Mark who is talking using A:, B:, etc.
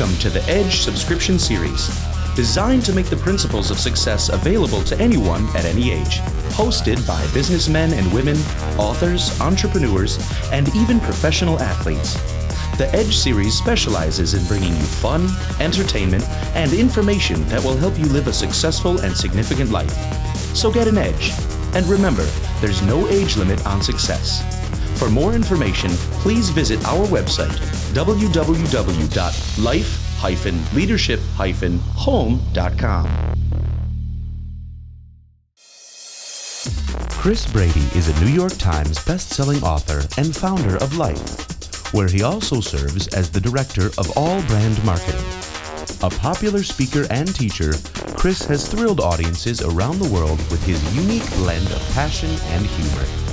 A: Welcome to the Edge subscription series, designed to make the principles of success available to anyone at any age. Hosted by businessmen and women, authors, entrepreneurs, and even professional athletes. The Edge series specializes in bringing you fun, entertainment, and information that will help you live a successful and significant life. So get an edge. And remember, there's no age limit on success. For more information, please visit our website, www.life-leadership-home.com. Chris Brady is a New York Times best-selling author and founder of Life, where he also serves as the director of all brand marketing. A popular speaker and teacher, Chris has thrilled audiences around the world with his unique blend of passion and humor.